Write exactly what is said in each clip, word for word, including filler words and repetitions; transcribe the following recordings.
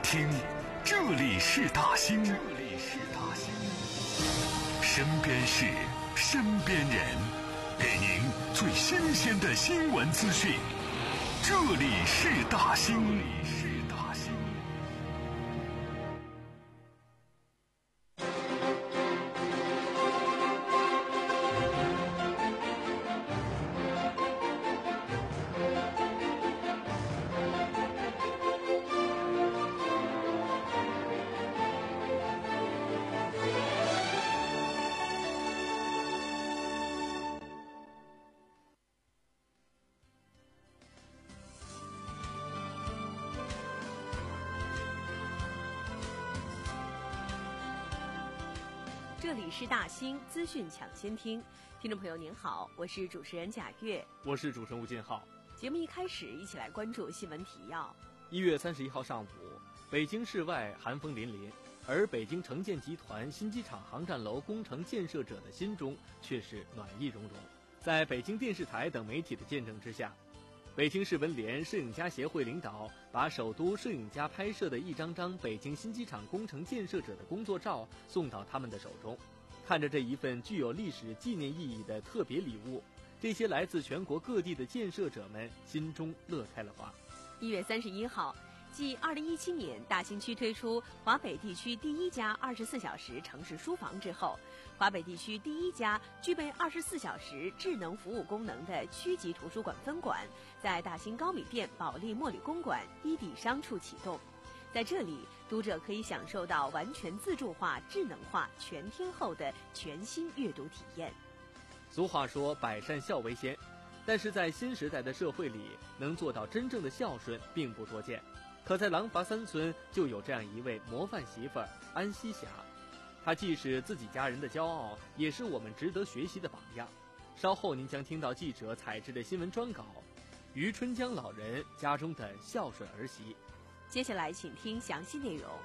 听，这里是大兴，这里是大兴，身边事，身边人，给您最新鲜的新闻资讯。这里是大兴，这里是大兴。 这里是大兴资讯抢先听，听众朋友您好，我是主持人贾月， 我是主持人吴建浩。 节目一开始，一起来关注新闻提要。 一月三十一号上午，北京市外寒风凛凛，而北京城建集团新机场航站楼工程建设者的心中却是暖意融融。在北京电视台等媒体的见证之下，北京市文联摄影家协会领导把首都摄影家拍摄的一张张北京新机场工程建设者的工作照送到他们的手中。看着这一份具有历史纪念意义的特别礼物，这些来自全国各地的建设者们心中乐开了花。 一月三十一号，继二零一七年大兴区推出华北地区第一家二十四小时城市书房之后，华北地区第一家具备二十四小时智能服务功能的区级图书馆分馆在大兴高米店保利茉莉公馆一底商处启动。在这里，读者可以享受到完全自助化、智能化、全天候的全新阅读体验。 俗话说百善孝为先，但是在新时代的社会里，能做到真正的孝顺并不多见。可在廊坊三村就有这样一位模范媳妇儿安西霞，她既是自己家人的骄傲，也是我们值得学习的榜样。稍后您将听到记者采制的新闻专稿，于春江老人家中的孝顺儿媳。 接下来请听详细内容。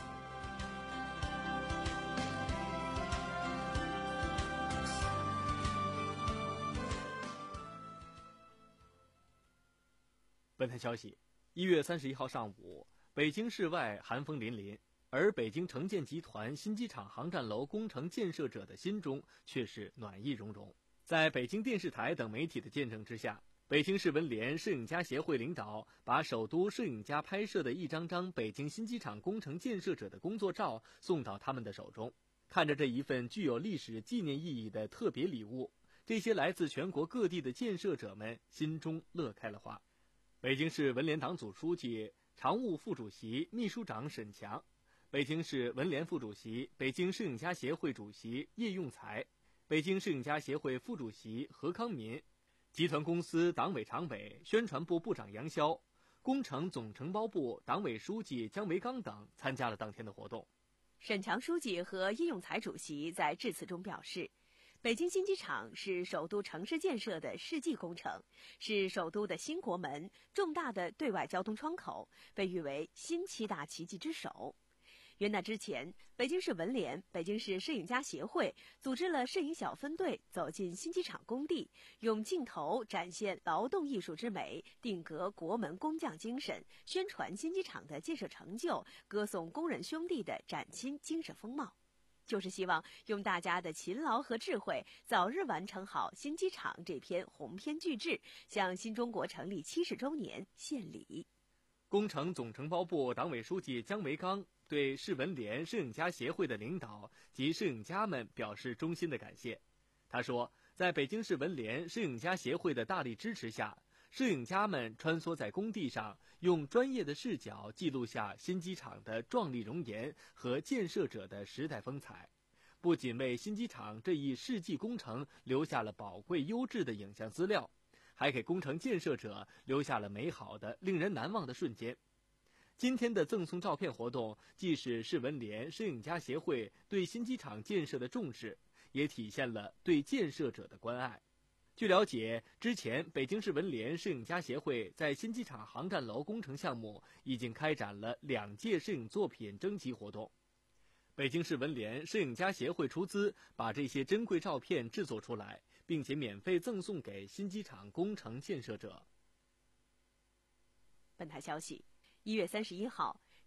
本台消息，一月三十一号上午，北京市外寒风凛凛，而北京城建集团新机场航站楼工程建设者的心中却是暖意融融。在北京电视台等媒体的见证之下，北京市文联摄影家协会领导把首都摄影家拍摄的一张张北京新机场工程建设者的工作照送到他们的手中。看着这一份具有历史纪念意义的特别礼物，这些来自全国各地的建设者们心中乐开了花。北京市文联党组书记、常务副主席、秘书长沈强，北京市文联副主席、北京摄影家协会主席叶用才，北京摄影家协会副主席何康民，集团公司党委常委、宣传部部长杨潇，工程总承包部党委书记姜维刚等参加了当天的活动。 沈强书记和叶用才主席在致辞中表示，北京新机场是首都城市建设的世纪工程，是首都的新国门，重大的对外交通窗口，被誉为新七大奇迹之首。元旦之前，北京市文联、北京市摄影家协会组织了摄影小分队走进新机场工地，用镜头展现劳动艺术之美，定格国门工匠精神，宣传新机场的建设成就，歌颂工人兄弟的崭新精神风貌。就是希望用大家的勤劳和智慧，早日完成好新机场这篇鸿篇巨制，向新中国成立七十周年献礼。 工程总承包部党委书记姜维刚对市文联摄影家协会的领导及摄影家们表示衷心的感谢。他说，在北京市文联摄影家协会的大力支持下，摄影家们穿梭在工地上，用专业的视角记录下新机场的壮丽容颜和建设者的时代风采，不仅为新机场这一世纪工程留下了宝贵优质的影像资料，还给工程建设者留下了美好的、令人难忘的瞬间。今天的赠送照片活动，既是市文联摄影家协会对新机场建设的重视，也体现了对建设者的关爱。据了解，之前北京市文联摄影家协会在新机场航站楼工程项目已经开展了两届摄影作品征集活动。北京市文联摄影家协会出资把这些珍贵照片制作出来，并且免费赠送给新机场工程建设者。 本台消息，一月三十一号，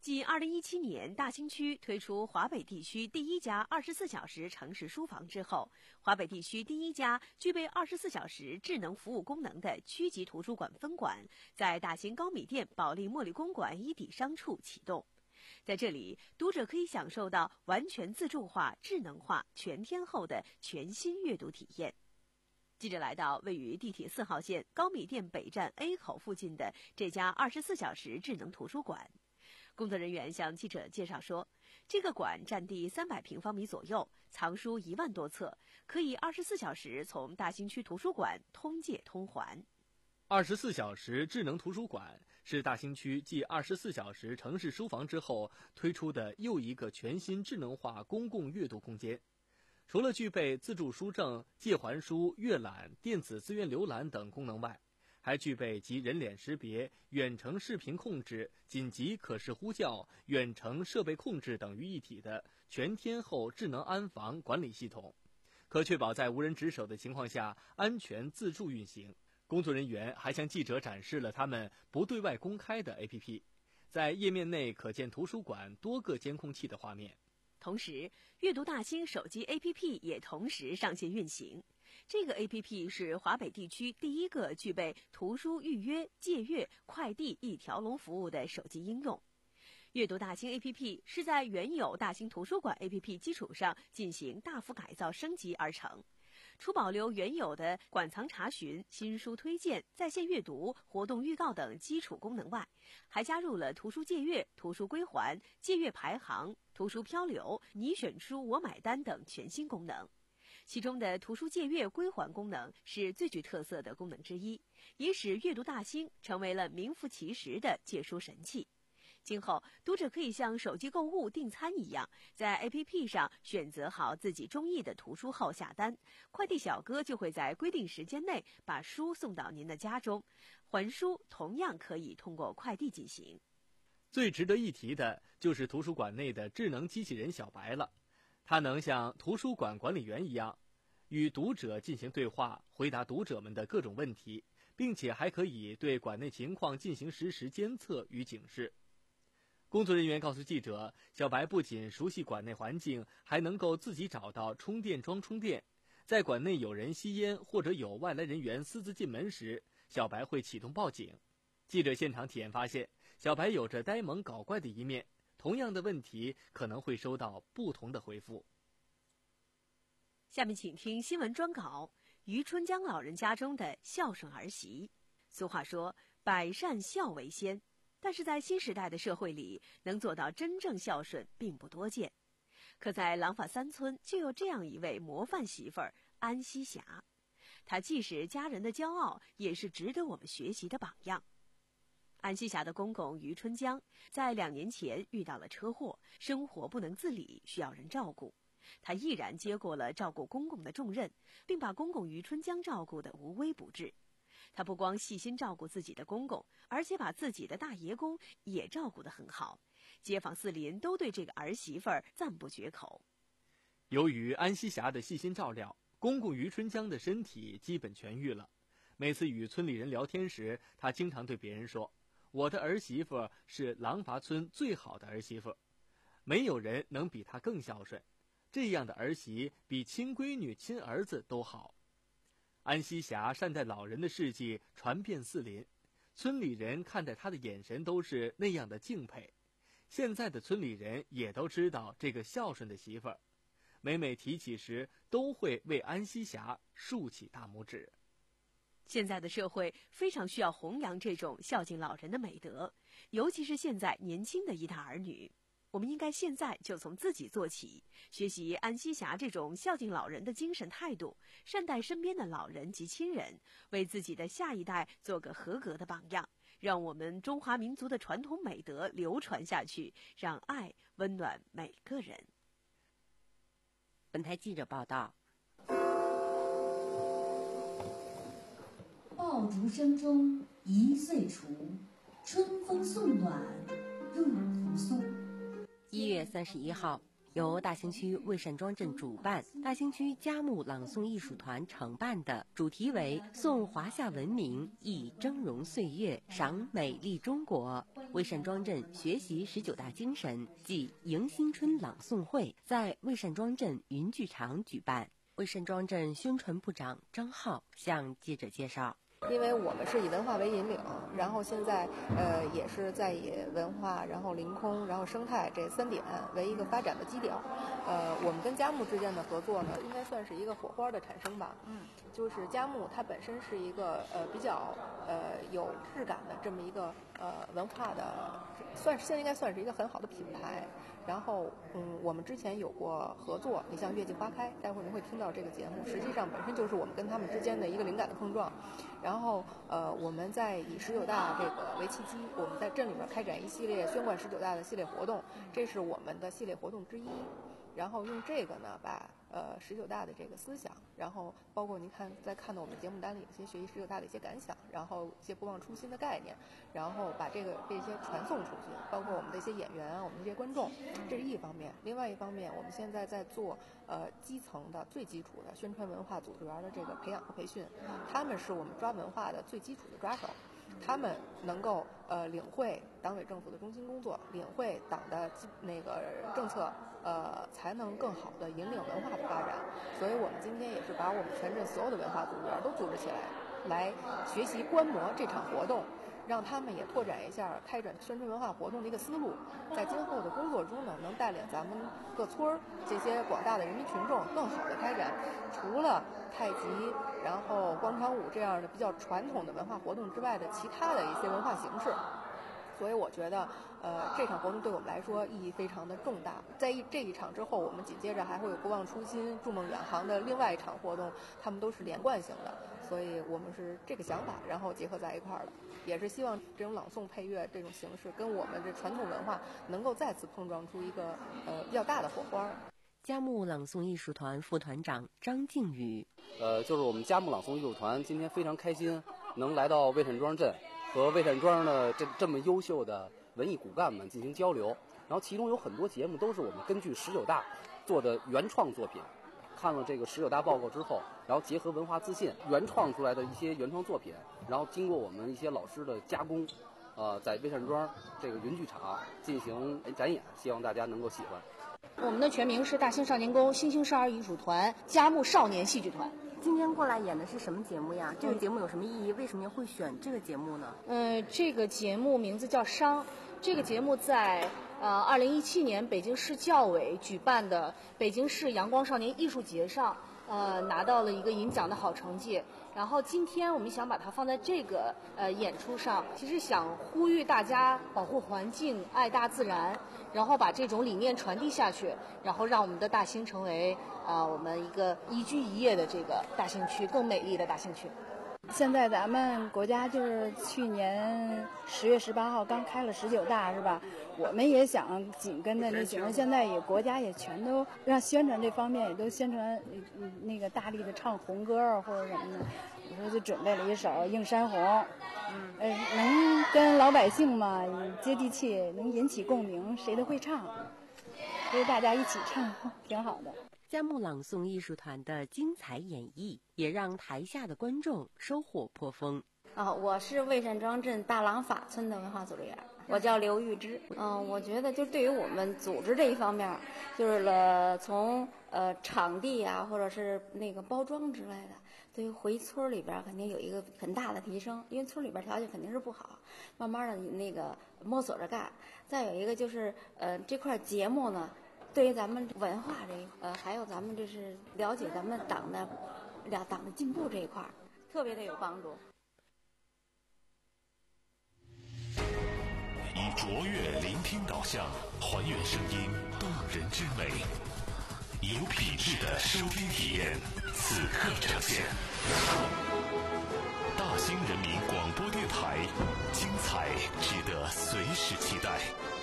继二零一七年大兴区推出华北地区第一家二十四小时城市书房之后，华北地区第一家具备二十四小时智能服务功能的区级图书馆分馆在大兴高米店保利茉莉公馆一底商处启动。在这里，读者可以享受到完全自助化、智能化、全天候的全新阅读体验。记者来到位于地铁四号线高米店北站 A 口附近的这家二十四小时智能图书馆。工作人员向记者介绍说，这个馆占地三百平方米左右，藏书一万多册，可以二十四小时从大兴区图书馆通借通还。 二十四小时智能图书馆是大兴区继二十四小时城市书房之后推出的又一个全新智能化公共阅读空间。除了具备自助书证、借还书、阅览、电子资源浏览等功能外，还具备集人脸识别、远程视频控制、紧急可视呼叫、远程设备控制等于一体的全天候智能安防管理系统，可确保在无人值守的情况下安全自助运行。工作人员还向记者展示了他们不对外公开的 A P P， 在页面内可见图书馆多个监控器的画面。 同时，阅读大兴手机 A P P 也同时上线运行。这个 A P P 是华北地区第一个具备图书预约、借阅、快递一条龙服务的手机应用。阅读大兴 A P P 是在原有大兴图书馆 A P P 基础上进行大幅改造升级而成。除保留原有的馆藏查询、新书推荐、在线阅读、活动预告等基础功能外，还加入了图书借阅、图书归还、借阅排行、图书漂流、你选书我买单等全新功能。其中的图书借阅归还功能是最具特色的功能之一，也使阅读大兴成为了名副其实的借书神器。今后，读者可以像手机购物订餐一样，在 A P P 上选择好自己中意的图书后下单，快递小哥就会在规定时间内把书送到您的家中，还书同样可以通过快递进行。 最值得一提的就是图书馆内的智能机器人小白了，它能像图书馆管理员一样，与读者进行对话，回答读者们的各种问题，并且还可以对馆内情况进行实时监测与警示。工作人员告诉记者，小白不仅熟悉馆内环境，还能够自己找到充电桩充电。在馆内有人吸烟或者有外来人员私自进门时，小白会启动报警。记者现场体验发现，小白有着呆萌搞怪的一面，同样的问题可能会收到不同的回复。 下面请听新闻专稿：于春江老人家中的孝顺儿媳。俗话说，百善孝为先。但是在新时代的社会里，能做到真正孝顺并不多见。可在廊坊三村就有这样一位模范媳妇儿安西霞，她既是家人的骄傲，也是值得我们学习的榜样。安西霞的公公于春江在两年前遇到了车祸，生活不能自理，需要人照顾。她毅然接过了照顾公公的重任，并把公公于春江照顾得无微不至。他不光细心照顾自己的公公，而且把自己的大爷公也照顾得很好，街坊四邻都对这个儿媳妇儿赞不绝口。 由于安西霞的细心照料，公公于春江的身体基本痊愈了。每次与村里人聊天时，他经常对别人说：“我的儿媳妇是廊坊村最好的儿媳妇，没有人能比她更孝顺。这样的儿媳比亲闺女、亲儿子都好。”安西霞善待老人的事迹传遍四邻，村里人看待她的眼神都是那样的敬佩。现在的村里人也都知道这个孝顺的媳妇儿，每每提起时都会为安西霞竖起大拇指。 现在的社会非常需要弘扬这种孝敬老人的美德，尤其是现在年轻的一代儿女。我们应该现在就从自己做起，学习安西霞这种孝敬老人的精神态度，善待身边的老人及亲人，为自己的下一代做个合格的榜样，让我们中华民族的传统美德流传下去，让爱温暖每个人。 本台记者报道。 爆竹声中一岁除，春风送暖入屠苏。 一月三十一号， 由大兴区魏善庄镇主办、大兴区佳木朗诵艺术团承办的，主题为“颂华夏文明，忆峥嵘岁月，赏美丽中国”魏善庄镇学习十九大精神暨迎新春朗诵会在魏善庄镇云剧场举办。魏善庄镇宣传部长张浩向记者介绍。 因为我们是以文化为引领，然后现在呃也是在以文化，然后临空，然后生态这三点为一个发展的基调。呃，我们跟佳木之间的合作呢，应该算是一个火花的产生吧。嗯，就是佳木它本身是一个呃比较呃有质感的这么一个呃文化的，算是现在应该算是一个很好的品牌。然后，嗯，我们之前有过合作，你像《月季花开》，待会儿您会听到这个节目，实际上本身就是我们跟他们之间的一个灵感的碰撞。然后，呃，我们在以十九大这个为契机，我们在镇里面开展一系列宣贯十九大的系列活动，这是我们的系列活动之一。然后用这个呢，把呃十九大的这个思想，然后包括您看在看到我们节目单里有些学习十九大的一些感想，然后一些不忘初心的概念，然后把这个这些传送出去，包括我们的一些演员啊，我们这些观众，这是一方面。另外一方面，我们现在在做呃基层的最基础的宣传文化组织员的这个培养和培训，他们是我们抓文化的最基础的抓手。他们能够呃领会党委政府的中心工作，领会党的那个政策，呃，才能更好的引领文化的发展。所以我们今天也是把我们全镇所有的文化组织员都组织起来，来学习观摩这场活动，让他们也拓展一下开展宣传文化活动的一个思路，在今后的工作中呢，能带领咱们各村儿这些广大的人民群众更好的开展除了太极，然后广场舞这样的比较传统的文化活动之外的其他的一些文化形式。所以我觉得，呃，这场活动对我们来说意义非常的重大。在一这一场之后，我们紧接着还会有不忘初心、筑梦远航的另外一场活动，他们都是连贯性的。所以我们是这个想法，然后结合在一块儿的，也是希望这种朗诵配乐这种形式跟我们这传统文化能够再次碰撞出一个呃比较大的火花。 佳木朗诵艺术团副团长张靖宇， 呃，就是我们佳木朗诵艺术团今天非常开心，能来到魏善庄镇，和魏善庄的这这么优秀的文艺骨干们进行交流。然后其中有很多节目都是我们根据十九大做的原创作品。看了这个十九大报告之后，然后结合文化自信原创出来的一些原创作品，然后经过我们一些老师的加工，呃，在魏善庄这个云剧场进行展演，希望大家能够喜欢。 我们的全名是大兴少年宫新兴少儿艺术团佳木少年戏剧团。 今天过来演的是什么节目呀？这个节目有什么意义？为什么会选这个节目呢？ 呃，这个节目名字叫《商》，这个节目在呃二零一七年北京市教委举办的北京市阳光少年艺术节上，呃拿到了一个银奖的好成绩。然后今天我们想把它放在这个呃演出上，其实想呼吁大家保护环境、爱大自然，然后把这种理念传递下去，然后让我们的大兴成为啊、呃、我们一个宜居宜业的这个大兴区，更美丽的大兴区。 现在咱们国家就是去年十月十八号刚开了十九大，是吧？我们也想紧跟着那行，现在也国家也全都让宣传这方面也都宣传，嗯，那个大力的唱红歌啊或者什么的。我说就准备了一首《映山红》，嗯，呃，能跟老百姓嘛接地气，能引起共鸣，谁都会唱，所以大家一起唱挺好的。 佳木朗诵艺术团的精彩演绎，也让台下的观众收获颇丰。 啊，我是魏善庄镇大郎法村的文化组织员，我叫刘玉芝。嗯，我觉得就对于我们组织这一方面，就是了从呃场地啊，或者是那个包装之类的，对于回村里边肯定有一个很大的提升，因为村里边条件肯定是不好，慢慢的那个摸索着干。再有一个就是呃这块节目呢，对于咱们文化这一呃还有咱们这是了解咱们党的了党的进步这一块，特别的有帮助。 以卓越聆听导向，还原声音动人之美，有品质的收听体验，此刻呈现。大兴人民广播电台，精彩值得随时期待。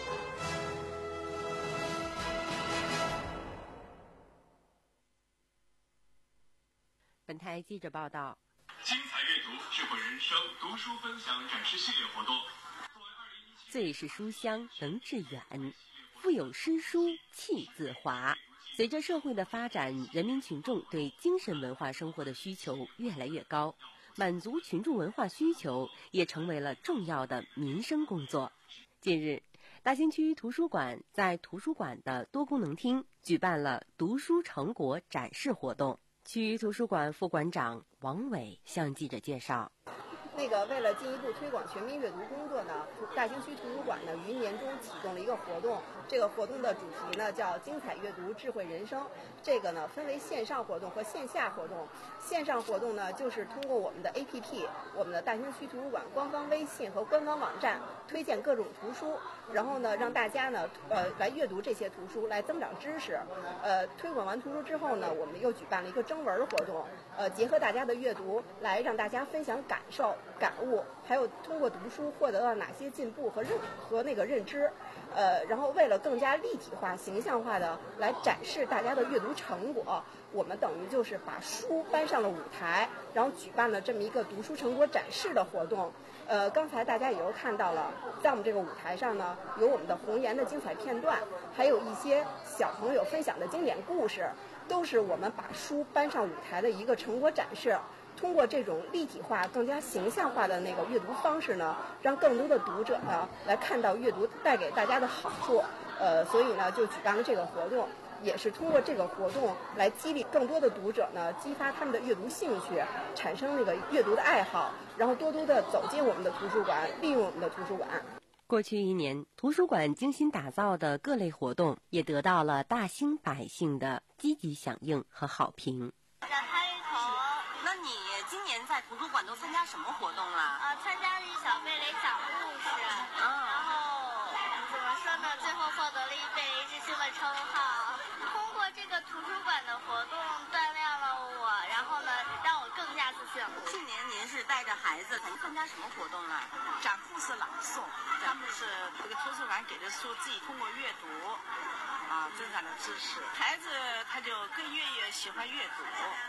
本台记者报道， 精彩阅读智慧人生读书分享展示系列活动。 最是书香能致远， 腹有诗书气自华。随着社会的发展，人民群众对精神文化生活的需求越来越高，满足群众文化需求也成为了重要的民生工作。近日，大兴区图书馆在图书馆的多功能厅举办了读书成果展示活动。区图书馆副馆长王伟向记者介绍， 那个为了进一步推广全民阅读工作呢，大兴区图书馆呢于年中启动了一个活动。这个活动的主题呢叫精彩阅读智慧人生。这个呢分为线上活动和线下活动。线上活动呢就是通过我们的 A P P、我们的大兴区图书馆官方微信和官方网站推荐各种图书，然后呢让大家呢呃来阅读这些图书，来增长知识。呃，推广完图书之后呢，我们又举办了一个征文活动，呃，结合大家的阅读来让大家分享感受、感悟，还有通过读书获得了哪些进步和认和那个认知。呃，然后为了更加立体化、形象化的来展示大家的阅读成果，我们等于就是把书搬上了舞台，然后举办了这么一个读书成果展示的活动。呃，刚才大家也都看到了，在我们这个舞台上呢，有我们的红岩的精彩片段，还有一些小朋友分享的经典故事，都是我们把书搬上舞台的一个成果展示。通过这种立体化、更加形象化的那个阅读方式呢，让更多的读者呢来看到阅读带给大家的好处。呃，所以呢，就举办了这个活动，也是通过这个活动来激励更多的读者呢，激发他们的阅读兴趣，产生那个阅读的爱好，然后多多的走进我们的图书馆，利用我们的图书馆。 过去一年，图书馆精心打造的各类活动也得到了大兴百姓的积极响应和好评。 那你今年在图书馆都参加什么活动了？ 呃，参加了小贝蕾讲故事， 啊、 然后怎么说呢？最后获得了一杯日星的称号。通过这个图书馆的活动锻炼了我，然后呢，让我更加自信。 去年您是带着孩子参加什么活动了？ 讲故事朗诵，他们是这个图书馆给的书，自己通过阅读啊增长了知识，孩子他就更愿意喜欢阅读。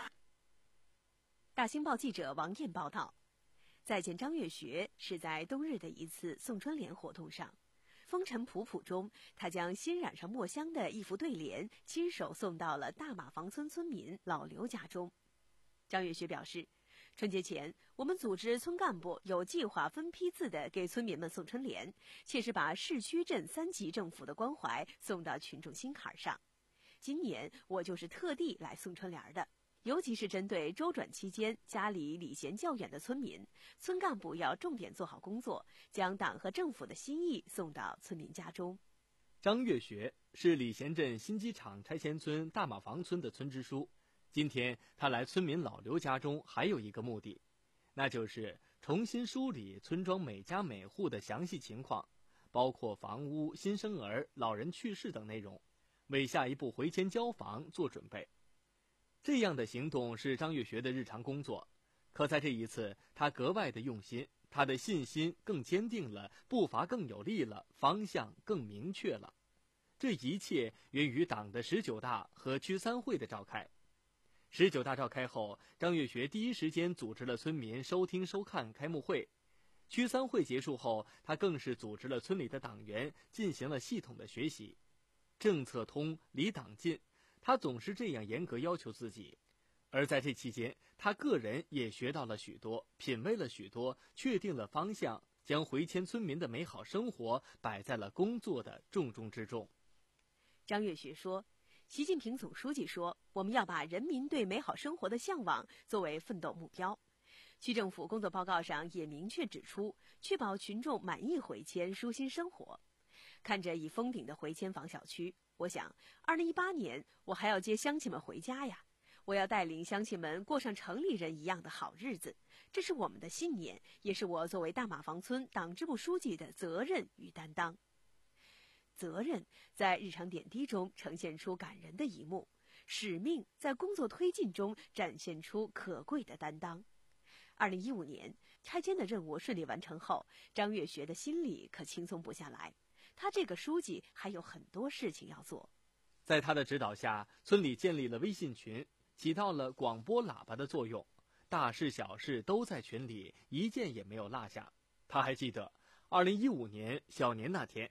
大兴报记者王艳报道，再见张月学是在冬日的一次送春联活动上，风尘仆仆中，他将新染上墨香的一幅对联亲手送到了大马房村村民老刘家中。张月学表示，春节前，我们组织村干部有计划分批次的给村民们送春联，切实把市区镇三级政府的关怀送到群众心坎上。今年我就是特地来送春联的。尤其是针对周转期间家里礼贤较远的村民，村干部要重点做好工作，将党和政府的心意送到村民家中。 张月学是礼贤镇新机场拆迁村大马房村的村支书，今天他来村民老刘家中还有一个目的，那就是重新梳理村庄每家每户的详细情况，包括房屋、新生儿、老人去世等内容，为下一步回迁交房做准备。这样的行动是张月学的日常工作，可在这一次他格外的用心，他的信心更坚定了，步伐更有力了，方向更明确了。这一切源于党的十九大和区三会的召开。十九大召开后，张月学第一时间组织了村民收听收看开幕会。区三会结束后，他更是组织了村里的党员进行了系统的学习。政策通，离党近，他总是这样严格要求自己，而在这期间，他个人也学到了许多，品味了许多，确定了方向，将回迁村民的美好生活摆在了工作的重中之重。 张月学说，习近平总书记说，我们要把人民对美好生活的向往作为奋斗目标。区政府工作报告上也明确指出，确保群众满意回迁、舒心生活。看着已封顶的回迁房小区，我想，二零一八年我还要接乡亲们回家呀！我要带领乡亲们过上城里人一样的好日子，这是我们的信念，也是我作为大马房村党支部书记的责任与担当。责任在日常点滴中呈现出感人的一幕，使命在工作推进中展现出可贵的担当。二零一五年，拆迁的任务顺利完成后，张月学的心里可轻松不下来。他这个书记还有很多事情要做。 在他的指导下，村里建立了微信群，起到了广播喇叭的作用，大事小事都在群里，一件也没有落下。他还记得二零一五年小年那天，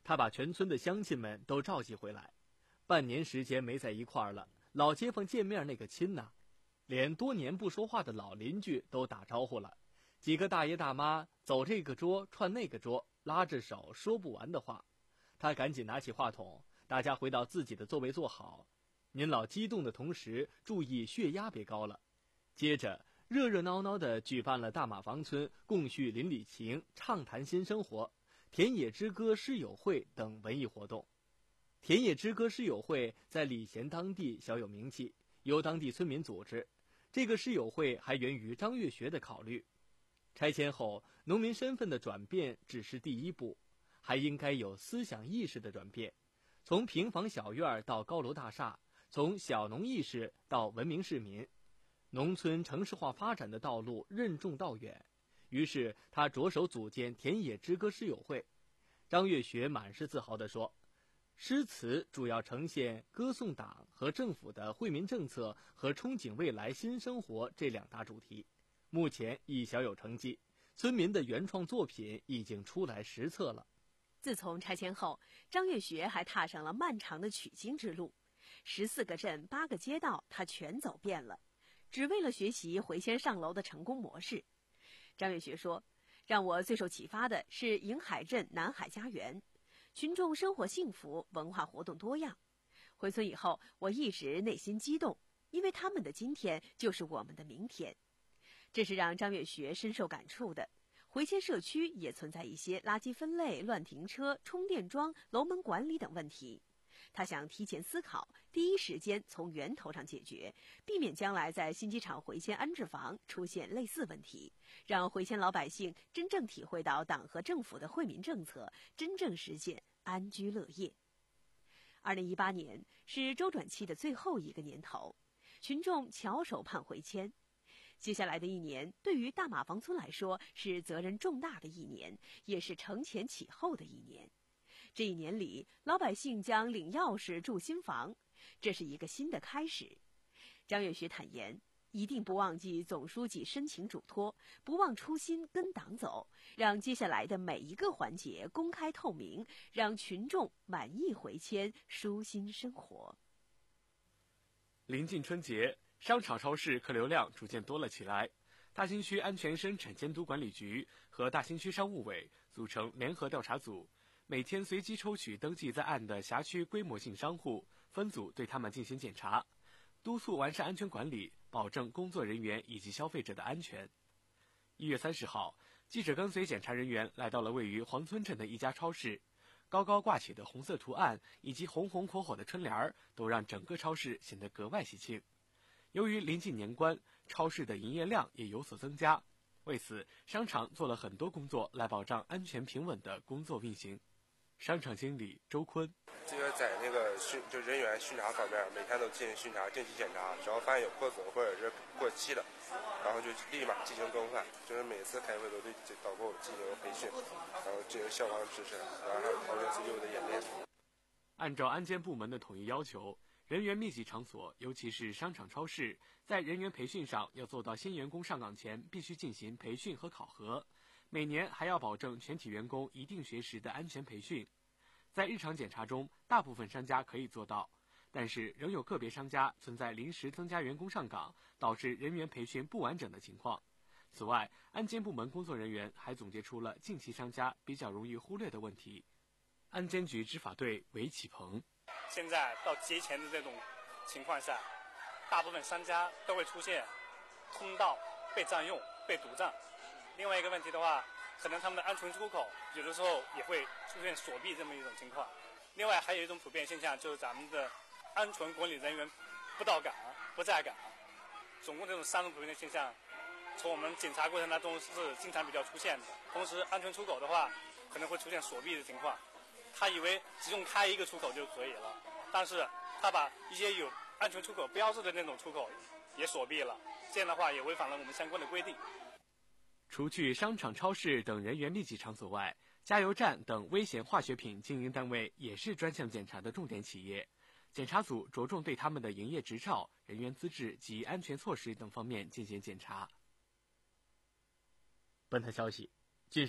他把全村的乡亲们都召集回来，半年时间没在一块儿了，老街坊见面那个亲呐，连多年不说话的老邻居都打招呼了。几个大爷大妈走这个桌串那个桌，拉着手说不完的话。他赶紧拿起话筒，大家回到自己的座位坐好。您老激动的同时，注意血压别高了。接着热热闹闹地举办了大马房村共叙邻里情、畅谈新生活、田野之歌诗友会等文艺活动。田野之歌诗友会在礼贤当地小有名气，由当地村民组织。这个诗友会还源于张月学的考虑。拆迁后，农民身份的转变只是第一步，还应该有思想意识的转变，从平房小院到高楼大厦，从小农意识到文明市民。农村城市化发展的道路任重道远，于是他着手组建田野之歌诗友会。张月学满是自豪地说，诗词主要呈现歌颂党和政府的惠民政策和憧憬未来新生活这两大主题，目前已小有成绩，村民的原创作品已经出来实册了。 自从拆迁后，张月学还踏上了漫长的取经之路，十四个镇八个街道他全走遍了，只为了学习回迁上楼的成功模式。张月学说，让我最受启发的是迎海镇南海家园，群众生活幸福，文化活动多样。回村以后，我一直内心激动，因为他们的今天就是我们的明天。这是让张月学深受感触的。回迁社区也存在一些垃圾分类、乱停车、充电桩、楼门管理等问题。他想提前思考，第一时间从源头上解决，避免将来在新机场回迁安置房出现类似问题，让回迁老百姓真正体会到党和政府的惠民政策，真正实现安居乐业。二零一八年是周转期的最后一个年头，群众翘首盼回迁。接下来的一年，对于大马房村来说是责任重大的一年，也是承前启后的一年。这一年里，老百姓将领钥匙住新房，这是一个新的开始。张月学坦言，一定不忘记总书记深情嘱托，不忘初心跟党走，让接下来的每一个环节公开透明，让群众满意回迁，舒心生活。 临近春节，商场超市客流量逐渐多了起来。大兴区安全生产监督管理局和大兴区商务委组成联合调查组，每天随机抽取登记在案的辖区规模性商户，分组对他们进行检查，督促完善安全管理，保证工作人员以及消费者的安全。一月三十号，记者跟随检查人员来到了位于黄村镇的一家超市，高高挂起的红色图案以及红红火火的春联都让整个超市显得格外喜庆。由于临近年关，超市的营业量也有所增加，为此商场做了很多工作来保障安全平稳的工作运行。商场经理周坤， 这个在那个巡就人员巡查方面，每天都进行巡查、定期检查，只要发现有破损或者是过期的，然后就立马进行更换。就是每次开会都对导购进行培训，然后进行消防知识，然后还有逃生自救的演练。 按照安监部门的统一要求，人员密集场所，尤其是商场、超市，在人员培训上要做到新员工上岗前必须进行培训和考核，每年还要保证全体员工一定学时的安全培训。在日常检查中，大部分商家可以做到，但是仍有个别商家存在临时增加员工上岗，导致人员培训不完整的情况。此外，安监部门工作人员还总结出了近期商家比较容易忽略的问题。安监局执法队韦启鹏， 现在到节前的这种情况下，大部分商家都会出现通道被占用、被堵占。另外一个问题的话，可能他们的安全出口有的时候也会出现锁闭这么一种情况。另外还有一种普遍现象，就是咱们的安全管理人员不到岗、不在岗。总共这种三种普遍的现象，从我们检查过程当中是经常比较出现的。同时，安全出口的话，可能会出现锁闭的情况。他以为只用开一个出口就可以了，但是他把一些有安全出口标志的那种出口也锁闭了，这样的话也违反了我们相关的规定。 除去商场、超市等人员密集场所外，加油站等危险化学品经营单位也是专项检查的重点企业。检查组着重对他们的营业执照、人员资质及安全措施等方面进行检查。本台消息，近日，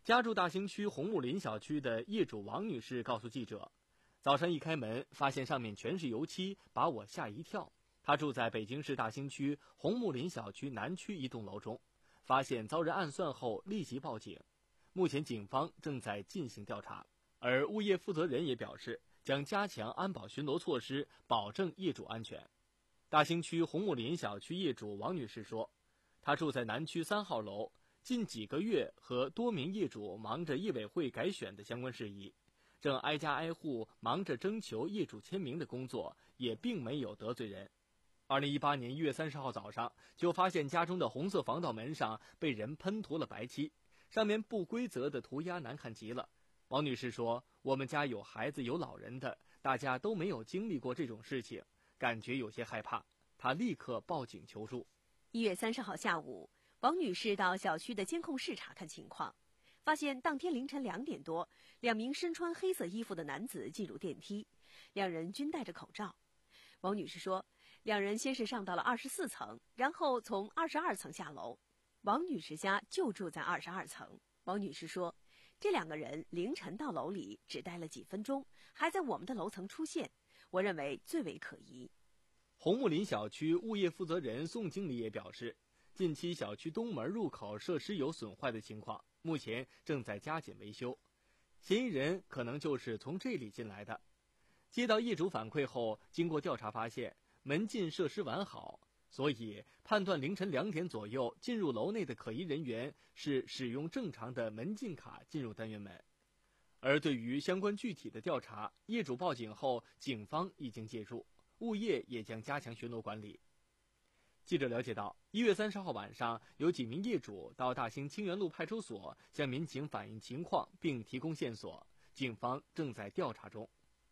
家住大兴区红木林小区的业主王女士告诉记者，早上一开门发现上面全是油漆，把我吓一跳。她住在北京市大兴区红木林小区南区一栋楼中，发现遭人暗算后立即报警。目前警方正在进行调查，而物业负责人也表示将加强安保巡逻措施，保证业主安全。大兴区红木林小区业主王女士说，她住在南区三号楼，近几个月和多名业主忙着业委会改选的相关事宜，正挨家挨户忙着征求业主签名的工作，也并没有得罪人。二零一八年一月三十号早上，就发现家中的红色防盗门上被人喷涂了白漆，上面不规则的涂鸦难看极了。王女士说，我们家有孩子有老人的，大家都没有经历过这种事情，感觉有些害怕，她立刻报警求助。 一月三十号下午，王女士到小区的监控室查看情况，发现当天凌晨两点多，两名身穿黑色衣服的男子进入电梯，两人均戴着口罩。王女士说，两人先是上到了二十四层，然后从二十二层下楼。王女士家就住在二十二层。王女士说，这两个人凌晨到楼里只待了几分钟，还在我们的楼层出现，我认为最为可疑。 红木林小区物业负责人宋经理也表示，近期小区东门入口设施有损坏的情况，目前正在加紧维修，嫌疑人可能就是从这里进来的。接到业主反馈后，经过调查发现门禁设施完好，所以判断凌晨两点左右进入楼内的可疑人员是使用正常的门禁卡进入单元门。而对于相关具体的调查，业主报警后，警方已经介入，物业也将加强巡逻管理。记者了解到，一月三十号晚上，有几名业主到大兴清源路派出所向民警反映情况，并提供线索，警方正在调查中。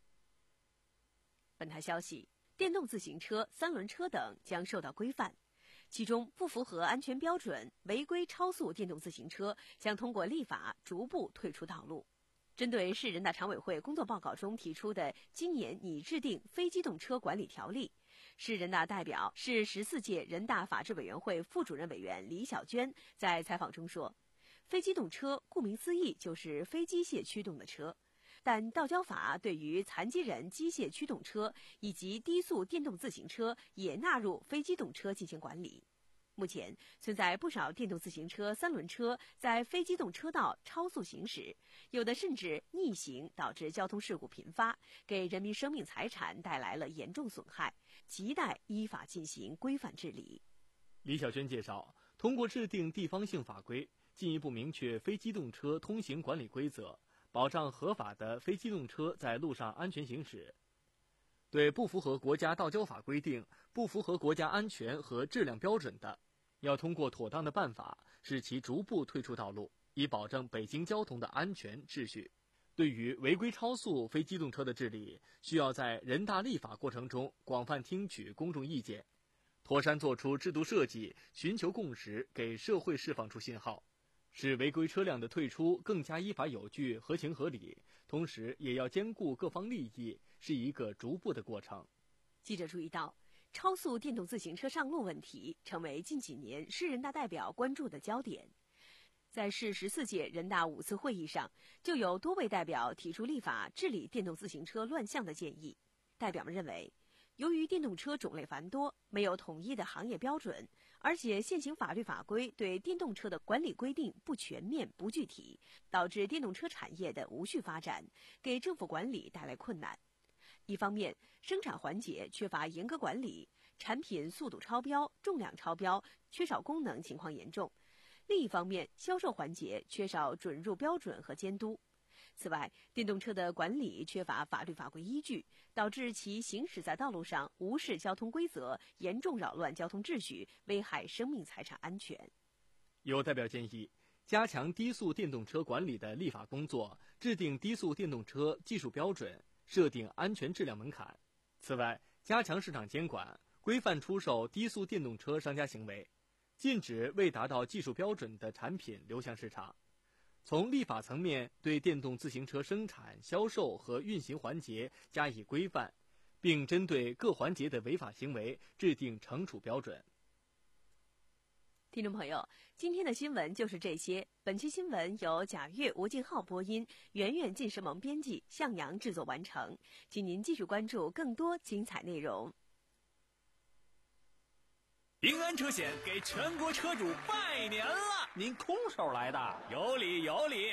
本台消息，电动自行车、三轮车等将受到规范，其中不符合安全标准、违规超速电动自行车将通过立法逐步退出道路。针对市人大常委会工作报告中提出的今年拟制定非机动车管理条例，市人大代表、市十四届人大法制委员会副主任委员李小娟在采访中说，非机动车顾名思义就是非机械驱动的车，但道交法对于残疾人机械驱动车以及低速电动自行车也纳入非机动车进行管理。目前存在不少电动自行车、三轮车在非机动车道超速行驶，有的甚至逆行，导致交通事故频发，给人民生命财产带来了严重损害，亟待依法进行规范治理。 李小娟介绍，通过制定地方性法规，进一步明确非机动车通行管理规则，保障合法的非机动车在路上安全行驶。对不符合国家道交法规定、不符合国家安全和质量标准的，要通过妥当的办法，使其逐步退出道路，以保证北京交通的安全秩序。对于违规超速非机动车的治理，需要在人大立法过程中广泛听取公众意见，妥善做出制度设计，寻求共识，给社会释放出信号，使违规车辆的退出更加依法有据、合情合理，同时也要兼顾各方利益，是一个逐步的过程。 记者注意到，超速电动自行车上路问题成为近几年市人大代表关注的焦点。在市十四届人大五次会议上，就有多位代表提出立法治理电动自行车乱象的建议。代表们认为，由于电动车种类繁多，没有统一的行业标准，而且现行法律法规对电动车的管理规定不全面、不具体，导致电动车产业的无序发展，给政府管理带来困难。一方面，生产环节缺乏严格管理，产品速度超标、重量超标，缺少功能情况严重；另一方面，销售环节缺少准入标准和监督。此外，电动车的管理缺乏法律法规依据，导致其行驶在道路上无视交通规则，严重扰乱交通秩序，危害生命财产安全。 有代表建议，加强低速电动车管理的立法工作，制定低速电动车技术标准，设定安全质量门槛。此外，加强市场监管，规范出售低速电动车商家行为，禁止未达到技术标准的产品流向市场。从立法层面对电动自行车生产、销售和运行环节加以规范，并针对各环节的违法行为制定惩处标准。 听众朋友，今天的新闻就是这些。本期新闻由贾月、吴敬浩播音，圆圆、晋时萌编辑，向阳制作完成。请您继续关注更多精彩内容。 平安车险给全国车主拜年了！ 您空手来的？ 有理有理。